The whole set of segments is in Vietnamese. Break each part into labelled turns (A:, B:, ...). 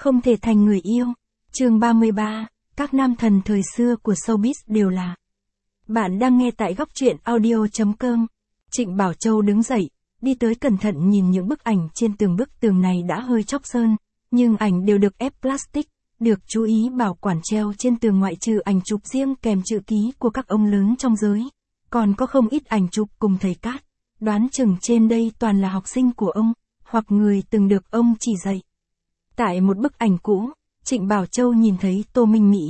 A: không thể thành người yêu. Chương 33, các nam thần thời xưa của showbiz đều là. Bạn đang nghe tại góc truyện audio.com. Trịnh Bảo Châu đứng dậy, đi tới cẩn thận nhìn những bức ảnh trên tường. Bức tường này đã hơi chóc sơn, nhưng ảnh đều được ép plastic, được chú ý bảo quản treo trên tường. Ngoại trừ ảnh chụp riêng kèm chữ ký của các ông lớn trong giới, còn có không ít ảnh chụp cùng thầy Cát. Đoán chừng trên đây toàn là học sinh của ông, hoặc người từng được ông chỉ dạy. Tại một bức ảnh cũ, Trịnh Bảo Châu nhìn thấy Tô Minh Mỹ.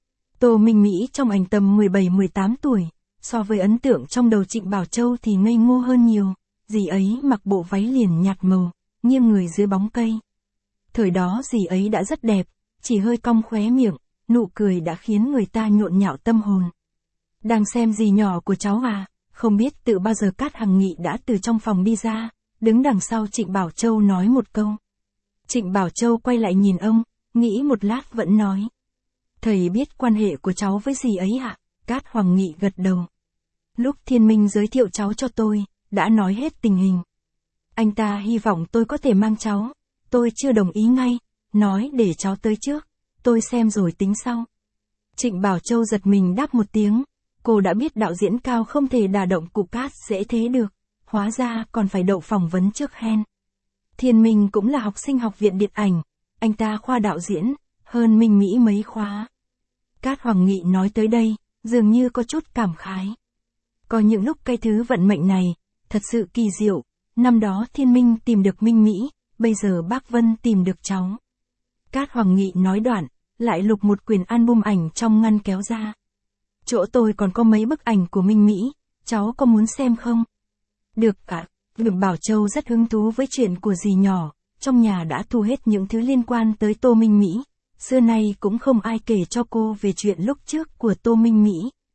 A: Tô Minh Mỹ trong ảnh tầm 17-18 tuổi, so với ấn tượng trong đầu Trịnh Bảo Châu thì ngây ngô hơn nhiều. Dì ấy mặc bộ váy liền nhạt màu, nghiêng người dưới bóng cây. Thời đó dì ấy đã rất đẹp, chỉ hơi cong khóe miệng, nụ cười đã khiến người ta nhộn nhạo tâm hồn. Đang xem dì nhỏ của cháu à, không biết tự bao giờ Cát Hằng Nghị đã từ trong phòng đi ra, đứng đằng sau Trịnh Bảo Châu nói một câu. Trịnh Bảo Châu quay lại nhìn ông, nghĩ một lát vẫn nói. Thầy biết quan hệ của cháu với dì ấy ạ? Cát Hoàng Nghị gật đầu. Lúc Thiên Minh giới thiệu cháu cho tôi, đã nói hết tình hình. Anh ta hy vọng tôi có thể mang cháu, tôi chưa đồng ý ngay, nói để cháu tới trước, tôi xem rồi tính sau. Trịnh Bảo Châu giật mình đáp một tiếng, cô đã biết đạo diễn cao không thể đả động cụ Cát dễ thế được, hóa ra còn phải đậu phỏng vấn trước hen. Thiên Minh cũng là học sinh học viện điện ảnh, anh ta khoa đạo diễn, hơn Minh Mỹ mấy khóa. Cát Hoàng Nghị nói tới đây, dường như có chút cảm khái. Có những lúc cái thứ vận mệnh này, thật sự kỳ diệu, năm đó Thiên Minh tìm được Minh Mỹ, bây giờ bác Vân tìm được cháu. Cát Hoàng Nghị nói đoạn, lại lục một quyển album ảnh trong ngăn kéo ra. Chỗ tôi còn có mấy bức ảnh của Minh Mỹ, cháu có muốn xem không? Được ạ. Trịnh Bảo Châu rất hứng thú với chuyện của dì nhỏ, trong nhà đã thu hết những thứ liên quan tới Tô Minh Mỹ. Xưa nay cũng không ai kể cho cô về chuyện lúc trước của Tô Minh Mỹ.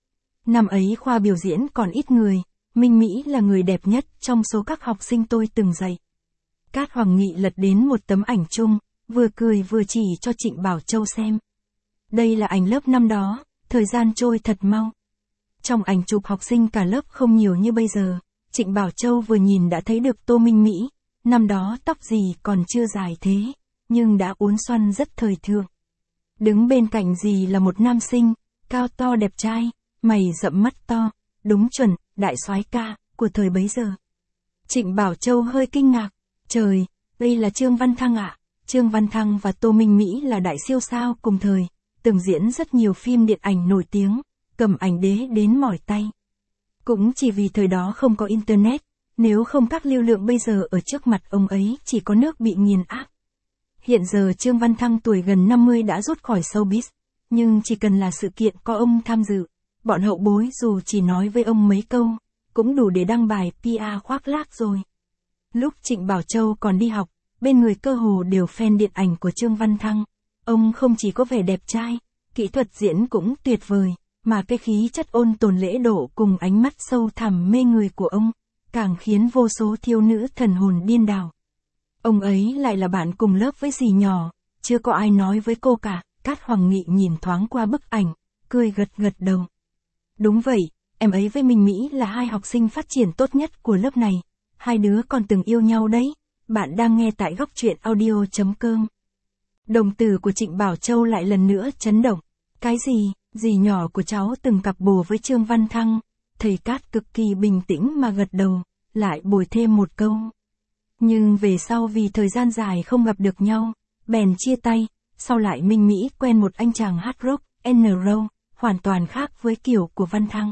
A: Năm ấy khoa biểu diễn còn ít người, Minh Mỹ là người đẹp nhất trong số các học sinh tôi từng dạy. Cát Hoàng Nghị lật đến một tấm ảnh chung, vừa cười vừa chỉ cho Trịnh Bảo Châu xem. Đây là ảnh lớp năm đó, thời gian trôi thật mau. Trong ảnh chụp học sinh cả lớp không nhiều như bây giờ, Trịnh Bảo Châu vừa nhìn đã thấy được Tô Minh Mỹ, năm đó tóc dì còn chưa dài thế, nhưng đã uốn xoăn rất thời thượng. Đứng bên cạnh dì là một nam sinh, cao to đẹp trai, mày rậm mắt to, đúng chuẩn, đại soái ca, của thời bấy giờ. Trịnh Bảo Châu hơi kinh ngạc, trời, đây là Trương Văn Thăng ạ. Trương Văn Thăng và Tô Minh Mỹ là đại siêu sao cùng thời, từng diễn rất nhiều phim điện ảnh nổi tiếng, cầm ảnh đế đến mỏi tay. Cũng chỉ vì thời đó không có internet, nếu không các lưu lượng bây giờ ở trước mặt ông ấy chỉ có nước bị nghiền áp. Hiện giờ Trương Văn Thăng tuổi gần 50 đã rút khỏi showbiz, nhưng chỉ cần là sự kiện có ông tham dự, bọn hậu bối dù chỉ nói với ông mấy câu, cũng đủ để đăng bài PR khoác lác rồi. Lúc Trịnh Bảo Châu còn đi học, bên người cơ hồ đều fan điện ảnh của Trương Văn Thăng. Ông không chỉ có vẻ đẹp trai, kỹ thuật diễn cũng tuyệt vời, mà cái khí chất ôn tồn lễ độ cùng ánh mắt sâu thẳm mê người của ông, càng khiến vô số thiếu nữ thần hồn điên đảo. Ông ấy lại là bạn cùng lớp với dì nhỏ, chưa có ai nói với cô cả. Cát Hoàng Nghị nhìn thoáng qua bức ảnh, cười gật gật đầu. Đúng vậy, em ấy với Minh Mỹ là hai học sinh phát triển tốt nhất của lớp này, hai đứa còn từng yêu nhau đấy. Bạn đang nghe tại góc truyện audio.com. Đồng tử của Trịnh Bảo Châu lại lần nữa chấn động. Cái gì, dì nhỏ của cháu từng cặp bồ với Trương Văn Thăng. Thầy Cát cực kỳ bình tĩnh mà gật đầu, lại bồi thêm một câu. Nhưng về sau vì thời gian dài không gặp được nhau, bèn chia tay, sau lại Minh Mỹ quen một anh chàng hát rock, N.R. hoàn toàn khác với kiểu của Văn Thăng.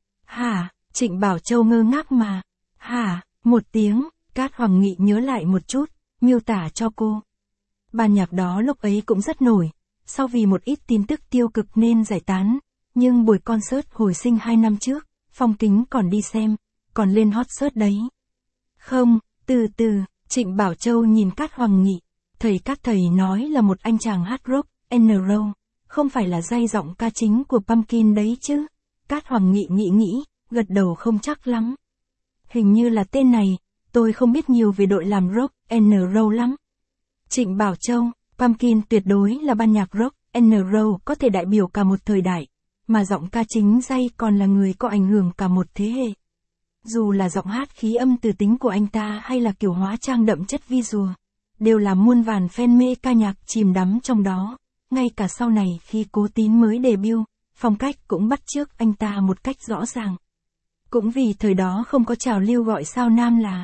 A: Hả, Trịnh Bảo Châu ngơ ngác mà. Hả, một tiếng, Cát Hoàng Nghị nhớ lại một chút, miêu tả cho cô. Ban nhạc đó lúc ấy cũng rất nổi, sau vì một ít tin tức tiêu cực nên giải tán, nhưng buổi concert hồi sinh 2 năm trước, Phong Kính còn đi xem, còn lên hot search đấy. Không, từ từ, Trịnh Bảo Châu nhìn Cát Hoàng Nghị, thầy Cát thầy nói là một anh chàng hát rock, N.R. không phải là giai giọng ca chính của Pumpkin đấy chứ. Cát Hoàng Nghị nghĩ, gật đầu không chắc lắm. Hình như là tên này, tôi không biết nhiều về đội làm rock, N.R. lắm. Trịnh Bảo Châu, Pumpkin tuyệt đối là ban nhạc rock, N.R. có thể đại biểu cả một thời đại, mà giọng ca chính Jay còn là người có ảnh hưởng cả một thế hệ. Dù là giọng hát khí âm từ tính của anh ta hay là kiểu hóa trang đậm chất visual, đều là muôn vàn fan mê ca nhạc chìm đắm trong đó. Ngay cả sau này khi Cố Tín mới debut, phong cách cũng bắt chước anh ta một cách rõ ràng. Cũng vì thời đó không có trào lưu gọi sao nam là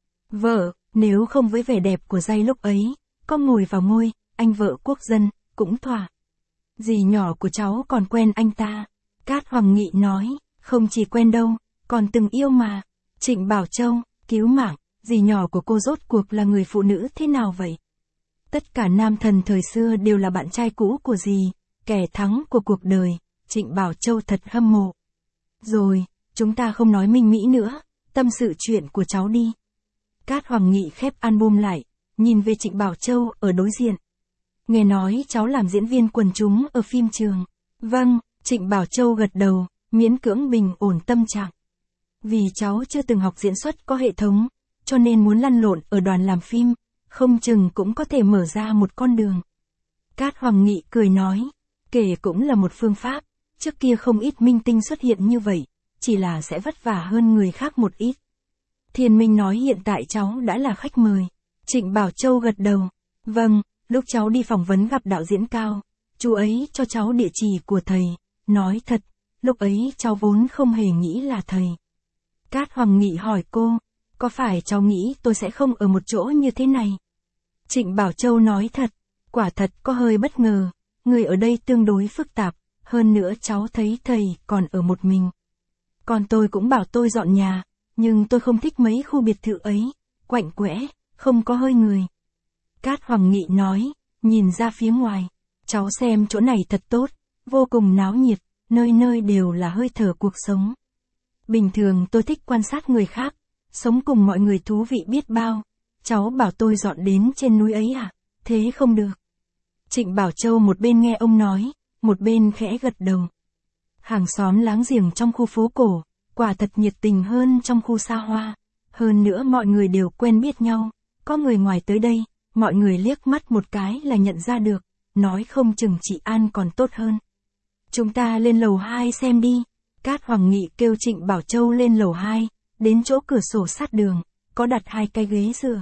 A: vợ, nếu không với vẻ đẹp của giai lúc ấy, có ngồi vào ngôi, anh vợ quốc dân, cũng thỏa. Dì nhỏ của cháu còn quen anh ta. Cát Hoàng Nghị nói, không chỉ quen đâu, còn từng yêu mà. Trịnh Bảo Châu, cứu mạng, dì nhỏ của cô rốt cuộc là người phụ nữ thế nào vậy? Tất cả nam thần thời xưa đều là bạn trai cũ của dì, kẻ thắng của cuộc đời, Trịnh Bảo Châu thật hâm mộ. Rồi, chúng ta không nói minh mỹ nữa, tâm sự chuyện của cháu đi. Cát Hoàng Nghị khép album lại, nhìn về Trịnh Bảo Châu ở đối diện. Nghe nói cháu làm diễn viên quần chúng ở phim trường. Vâng, Trịnh Bảo Châu gật đầu, miễn cưỡng bình ổn tâm trạng. Vì cháu chưa từng học diễn xuất có hệ thống, cho nên muốn lăn lộn ở đoàn làm phim, không chừng cũng có thể mở ra một con đường. Cát Hoàng Nghị cười nói, kể cũng là một phương pháp, trước kia không ít minh tinh xuất hiện như vậy, chỉ là sẽ vất vả hơn người khác một ít. Thiên Minh nói hiện tại cháu đã là khách mời. Trịnh Bảo Châu gật đầu, vâng, lúc cháu đi phỏng vấn gặp đạo diễn Cao, chú ấy cho cháu địa chỉ của thầy, nói thật, lúc ấy cháu vốn không hề nghĩ là thầy. Cát Hoàng Nghị hỏi cô, có phải cháu nghĩ tôi sẽ không ở một chỗ như thế này? Trịnh Bảo Châu nói thật, quả thật có hơi bất ngờ, người ở đây tương đối phức tạp, hơn nữa cháu thấy thầy còn ở một mình. Còn tôi cũng bảo tôi dọn nhà, nhưng tôi không thích mấy khu biệt thự ấy, quạnh quẽ, không có hơi người. Cát Hoàng Nghị nói, nhìn ra phía ngoài, cháu xem chỗ này thật tốt, vô cùng náo nhiệt, nơi nơi đều là hơi thở cuộc sống. Bình thường tôi thích quan sát người khác, sống cùng mọi người thú vị biết bao. Cháu bảo tôi dọn đến trên núi ấy à? Thế không được. Trịnh Bảo Châu một bên nghe ông nói, một bên khẽ gật đầu. Hàng xóm láng giềng trong khu phố cổ, quả thật nhiệt tình hơn trong khu xa hoa. Hơn nữa mọi người đều quen biết nhau, có người ngoài tới đây, mọi người liếc mắt một cái là nhận ra được, nói không chừng chị An còn tốt hơn. Chúng ta lên lầu 2 xem đi. Cát Hoàng Nghị kêu Trịnh Bảo Châu lên lầu 2, đến chỗ cửa sổ sát đường, có đặt 2 cái ghế dựa.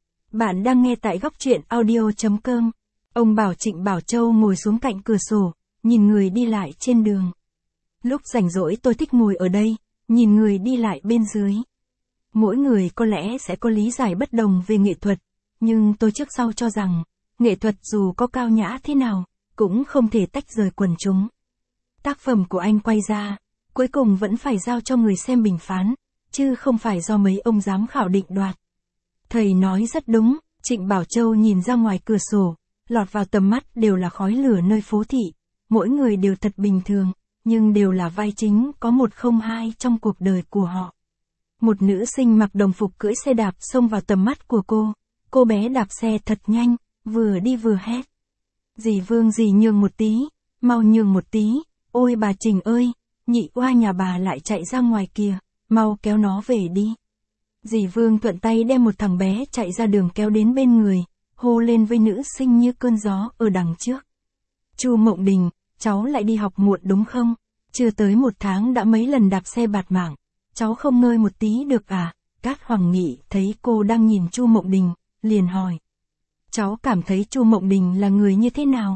A: Bạn đang nghe tại góc truyện audio.com. Ông bảo Trịnh Bảo Châu ngồi xuống cạnh cửa sổ, nhìn người đi lại trên đường. Lúc rảnh rỗi tôi thích ngồi ở đây, nhìn người đi lại bên dưới. Mỗi người có lẽ sẽ có lý giải bất đồng về nghệ thuật, nhưng tôi trước sau cho rằng, nghệ thuật dù có cao nhã thế nào, cũng không thể tách rời quần chúng. Tác phẩm của anh quay ra, cuối cùng vẫn phải giao cho người xem bình phán, chứ không phải do mấy ông giám khảo định đoạt. Thầy nói rất đúng, Trịnh Bảo Châu nhìn ra ngoài cửa sổ, lọt vào tầm mắt đều là khói lửa nơi phố thị, mỗi người đều thật bình thường, nhưng đều là vai chính có một không hai trong cuộc đời của họ. Một nữ sinh mặc đồng phục cưỡi xe đạp xông vào tầm mắt của cô bé đạp xe thật nhanh, vừa đi vừa hét. Dì Vương dì nhường một tí, mau nhường một tí, ôi bà Trình ơi, nhị oa nhà bà lại chạy ra ngoài kìa, mau kéo nó về đi. Dì Vương thuận tay đem một thằng bé chạy ra đường kéo đến bên người, hô lên với nữ sinh như cơn gió ở đằng trước. Chu Mộng Đình, cháu lại đi học muộn đúng không? Chưa tới 1 tháng đã mấy lần đạp xe bạt mạng, cháu không ngơi một tí được à? Cát Hoàng Nghị thấy cô đang nhìn Chu Mộng Đình, liền hỏi. Cháu cảm thấy Chu Mộng Đình là người như thế nào?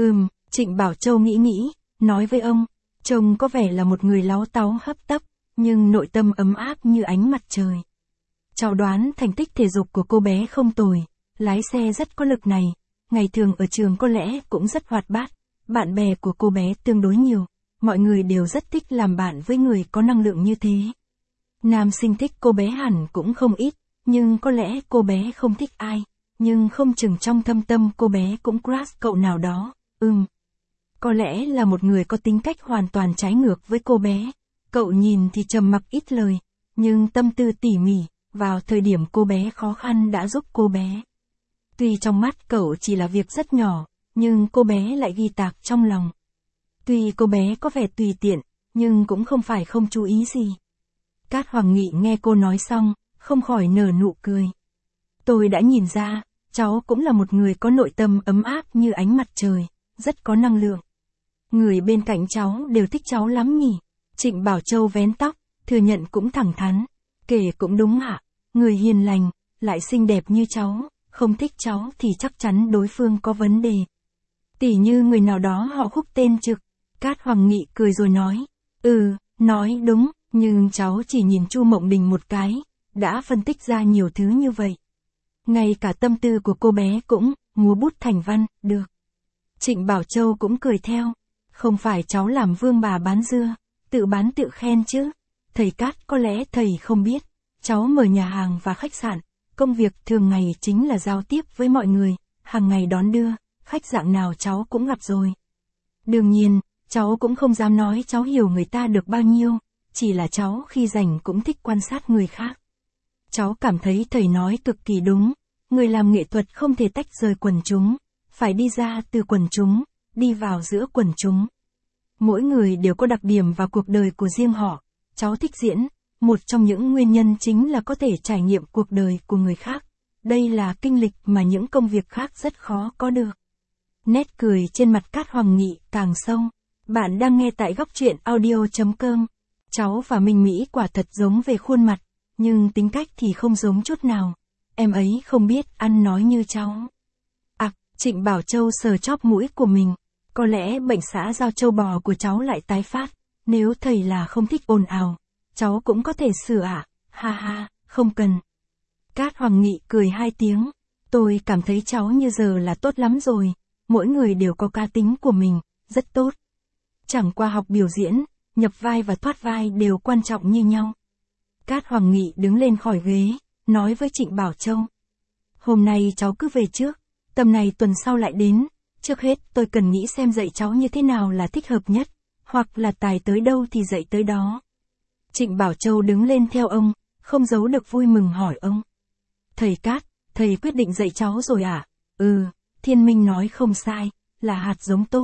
A: Trịnh Bảo Châu nghĩ, nói với ông, trông có vẻ là một người láu táu hấp tấp, nhưng nội tâm ấm áp như ánh mặt trời. Cháu đoán thành tích thể dục của cô bé không tồi, lái xe rất có lực này, ngày thường ở trường có lẽ cũng rất hoạt bát, bạn bè của cô bé tương đối nhiều, mọi người đều rất thích làm bạn với người có năng lượng như thế. Nam sinh thích cô bé hẳn cũng không ít, nhưng có lẽ cô bé không thích ai, nhưng không chừng trong thâm tâm cô bé cũng crush cậu nào đó. Có lẽ là một người có tính cách hoàn toàn trái ngược với cô bé. Cậu nhìn thì trầm mặc ít lời, nhưng tâm tư tỉ mỉ, vào thời điểm cô bé khó khăn đã giúp cô bé. Tuy trong mắt cậu chỉ là việc rất nhỏ, nhưng cô bé lại ghi tạc trong lòng. Tuy cô bé có vẻ tùy tiện, nhưng cũng không phải không chú ý gì. Cát Hoàng Nghị nghe cô nói xong, không khỏi nở nụ cười. Tôi đã nhìn ra, cháu cũng là một người có nội tâm ấm áp như ánh mặt trời, rất có năng lượng. Người bên cạnh cháu đều thích cháu lắm nhỉ? Trịnh Bảo Châu vén tóc, thừa nhận cũng thẳng thắn. Kể cũng đúng ạ, người hiền lành, lại xinh đẹp như cháu, không thích cháu thì chắc chắn đối phương có vấn đề. Tỉ như người nào đó họ Khúc tên Trực. Cát Hoàng Nghị cười rồi nói. Nói đúng, nhưng cháu chỉ nhìn Chu Mộng Đình một cái, đã phân tích ra nhiều thứ như vậy. Ngay cả tâm tư của cô bé cũng, múa bút thành văn, được. Trịnh Bảo Châu cũng cười theo. Không phải cháu làm vương bà bán dưa, tự bán tự khen chứ. Thầy Cát có lẽ thầy không biết, cháu mở nhà hàng và khách sạn, công việc thường ngày chính là giao tiếp với mọi người, hàng ngày đón đưa, khách dạng nào cháu cũng gặp rồi. Đương nhiên, cháu cũng không dám nói cháu hiểu người ta được bao nhiêu, chỉ là cháu khi rảnh cũng thích quan sát người khác. Cháu cảm thấy thầy nói cực kỳ đúng, người làm nghệ thuật không thể tách rời quần chúng, phải đi ra từ quần chúng, đi vào giữa quần chúng. Mỗi người đều có đặc điểm và cuộc đời của riêng họ, cháu thích diễn, một trong những nguyên nhân chính là có thể trải nghiệm cuộc đời của người khác. Đây là kinh lịch mà những công việc khác rất khó có được. Nét cười trên mặt Cát Hoàng Nghị càng sâu. Bạn đang nghe tại góc truyện audio.com. Cháu và Minh Mỹ quả thật giống về khuôn mặt, nhưng tính cách thì không giống chút nào. Em ấy không biết ăn nói như cháu. Trịnh Bảo Châu sờ chóp mũi của mình. Có lẽ bệnh xã giao châu bò của cháu lại tái phát. Nếu thầy là không thích ồn ào, cháu cũng có thể sửa ạ. Ha ha, không cần. Cát Hoàng Nghị cười 2 tiếng. Tôi cảm thấy cháu như giờ là tốt lắm rồi. Mỗi người đều có cá tính của mình, rất tốt. Chẳng qua học biểu diễn, nhập vai và thoát vai đều quan trọng như nhau. Cát Hoàng Nghị đứng lên khỏi ghế, nói với Trịnh Bảo Châu. Hôm nay cháu cứ về trước, tầm này tuần sau lại đến. Trước hết tôi cần nghĩ xem dạy cháu như thế nào là thích hợp nhất, hoặc là tài tới đâu thì dạy tới đó. Trịnh Bảo Châu đứng lên theo ông, không giấu được vui mừng hỏi ông. Thầy Cát, thầy quyết định dạy cháu rồi à? Thiên Minh nói không sai, là hạt giống tốt.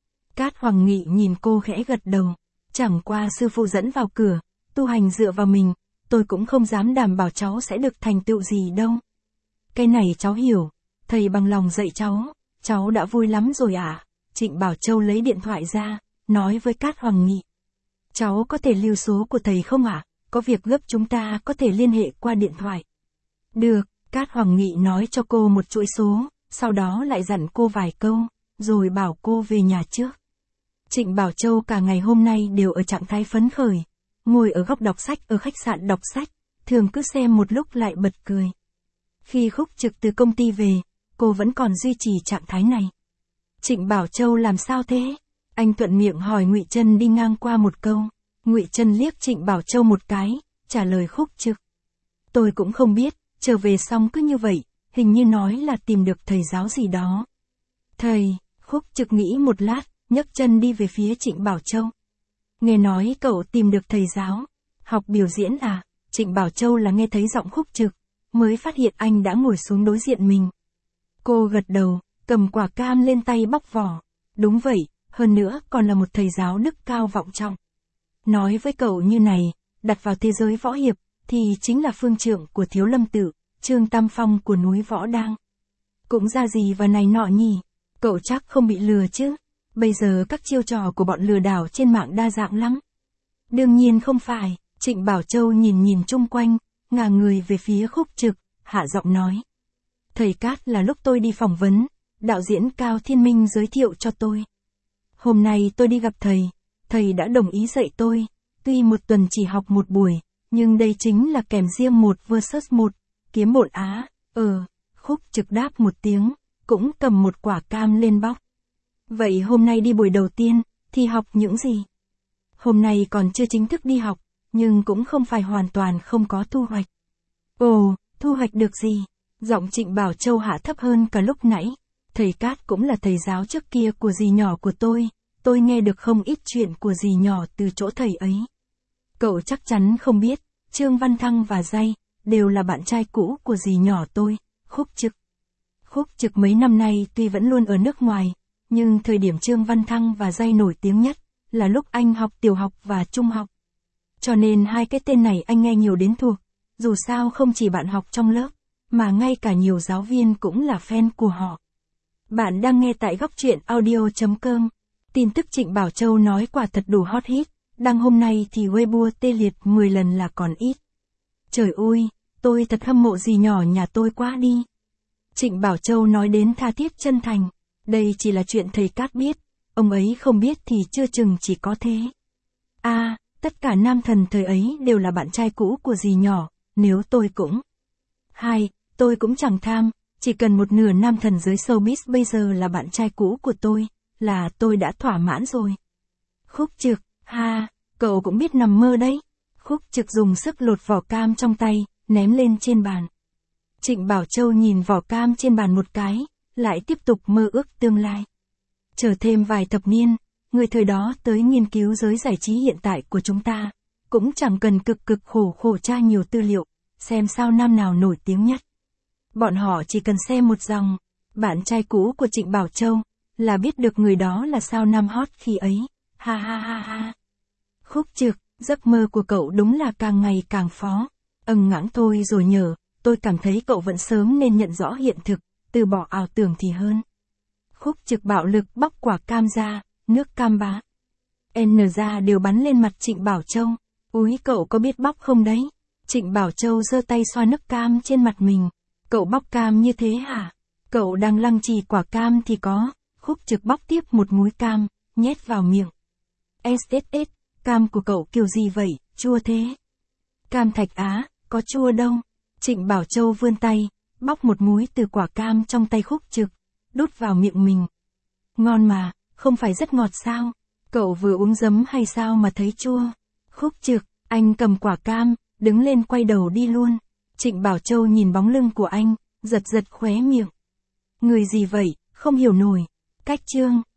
A: Cát Hoàng Nghị nhìn cô khẽ gật đầu. Chẳng qua sư phụ dẫn vào cửa, tu hành dựa vào mình, tôi cũng không dám đảm bảo cháu sẽ được thành tựu gì đâu. Cái này cháu hiểu, thầy bằng lòng dạy cháu đã vui lắm rồi à? Trịnh Bảo Châu lấy điện thoại ra, nói với Cát Hoàng Nghị. Cháu có thể lưu số của thầy không ạ? Có việc gấp chúng ta có thể liên hệ qua điện thoại. Được, Cát Hoàng Nghị nói cho cô một chuỗi số, sau đó lại dặn cô vài câu, rồi bảo cô về nhà trước. Trịnh Bảo Châu cả ngày hôm nay đều ở trạng thái phấn khởi, ngồi ở góc đọc sách ở khách sạn đọc sách, thường cứ xem một lúc lại bật cười. Khi Khúc Trực từ công ty về, cô vẫn còn duy trì trạng thái này. Trịnh Bảo Châu làm sao thế? Anh thuận miệng hỏi Ngụy Trân đi ngang qua một câu. Ngụy Trân liếc Trịnh Bảo Châu một cái, trả lời Khúc Trực. Tôi cũng không biết, trở về xong cứ như vậy, hình như nói là tìm được thầy giáo gì đó. Thầy, Khúc Trực nghĩ một lát, nhấc chân đi về phía Trịnh Bảo Châu. Nghe nói cậu tìm được thầy giáo, học biểu diễn à? Trịnh Bảo Châu là nghe thấy giọng Khúc Trực, mới phát hiện anh đã ngồi xuống đối diện mình. Cô gật đầu, cầm quả cam lên tay bóc vỏ. Đúng vậy, hơn nữa còn là một thầy giáo đức cao vọng trọng. Nói với cậu như này, đặt vào thế giới võ hiệp, thì chính là phương trượng của Thiếu Lâm Tự, Trương Tam Phong của núi Võ Đang. Cũng ra gì và này nọ nhỉ, cậu chắc không bị lừa chứ? Bây giờ các chiêu trò của bọn lừa đảo trên mạng đa dạng lắm. Đương nhiên không phải, Trịnh Bảo Châu nhìn chung quanh, ngả người về phía Khúc Trực, hạ giọng nói. Thầy Cát là lúc tôi đi phỏng vấn, đạo diễn Cao Thiên Minh giới thiệu cho tôi. Hôm nay tôi đi gặp thầy đã đồng ý dạy tôi, tuy một tuần chỉ học một buổi, nhưng đây chính là kèm riêng 1 versus 1, kiếm bổn á. Khúc Trực đáp một tiếng, cũng cầm một quả cam lên bóc. Vậy hôm nay đi buổi đầu tiên, thì học những gì? Hôm nay còn chưa chính thức đi học, nhưng cũng không phải hoàn toàn không có thu hoạch. Ồ, thu hoạch được gì? Giọng Trịnh Bảo Châu hạ thấp hơn cả lúc nãy. Thầy Cát cũng là thầy giáo trước kia của dì nhỏ của tôi nghe được không ít chuyện của dì nhỏ từ chỗ thầy ấy. Cậu chắc chắn không biết, Trương Văn Thăng và Day đều là bạn trai cũ của dì nhỏ tôi, Khúc Trực. Khúc Trực mấy năm nay tuy vẫn luôn ở nước ngoài, nhưng thời điểm Trương Văn Thăng và Day nổi tiếng nhất là lúc anh học tiểu học và trung học. Cho nên hai cái tên này anh nghe nhiều đến thuộc, dù sao không chỉ bạn học trong lớp, mà ngay cả nhiều giáo viên cũng là fan của họ. Bạn đang nghe tại góc truyện audio.com. Tin tức Trịnh Bảo Châu nói quả thật đủ hot hit, đăng hôm nay thì Weibo tê liệt 10 lần là còn ít. Trời ơi, tôi thật hâm mộ dì nhỏ nhà tôi quá đi. Trịnh Bảo Châu nói đến tha thiết chân thành. Đây chỉ là chuyện thầy Cát biết, ông ấy không biết thì chưa chừng chỉ có thế. Tất cả nam thần thời ấy đều là bạn trai cũ của dì nhỏ, nếu tôi cũng. Tôi cũng chẳng tham, chỉ cần một nửa nam thần giới showbiz bây giờ là bạn trai cũ của tôi, là tôi đã thỏa mãn rồi. Khúc Trực, cậu cũng biết nằm mơ đấy. Khúc Trực dùng sức lột vỏ cam trong tay, ném lên trên bàn. Trịnh Bảo Châu nhìn vỏ cam trên bàn một cái, lại tiếp tục mơ ước tương lai. Chờ thêm vài thập niên, người thời đó tới nghiên cứu giới giải trí hiện tại của chúng ta, cũng chẳng cần cực khổ tra nhiều tư liệu, xem sao nam nào nổi tiếng nhất. Bọn họ chỉ cần xem một dòng, bạn trai cũ của Trịnh Bảo Châu, là biết được người đó là sao nam hot khi ấy. Khúc Trực, giấc mơ của cậu đúng là càng ngày càng phó. Ngãng thôi rồi nhờ, tôi cảm thấy cậu vẫn sớm nên nhận rõ hiện thực, từ bỏ ảo tưởng thì hơn. Khúc Trực bạo lực bóc quả cam ra, nước cam bá ra đều bắn lên mặt Trịnh Bảo Châu. Úi cậu có biết bóc không đấy? Trịnh Bảo Châu giơ tay xoa nước cam trên mặt mình. Cậu bóc cam như thế hả? Cậu đang lăng trì quả cam thì có. Khúc Trực bóc tiếp một múi cam, nhét vào miệng. Cam của cậu kiểu gì vậy, chua thế? Cam Thạch Á, có chua đâu. Trịnh Bảo Châu vươn tay, bóc một múi từ quả cam trong tay Khúc Trực, đút vào miệng mình. Ngon mà, không phải rất ngọt sao? Cậu vừa uống giấm hay sao mà thấy chua? Khúc Trực, anh cầm quả cam, đứng lên quay đầu đi luôn. Trịnh Bảo Châu nhìn bóng lưng của anh, giật khóe miệng. Người gì vậy, không hiểu nổi. Cách chương.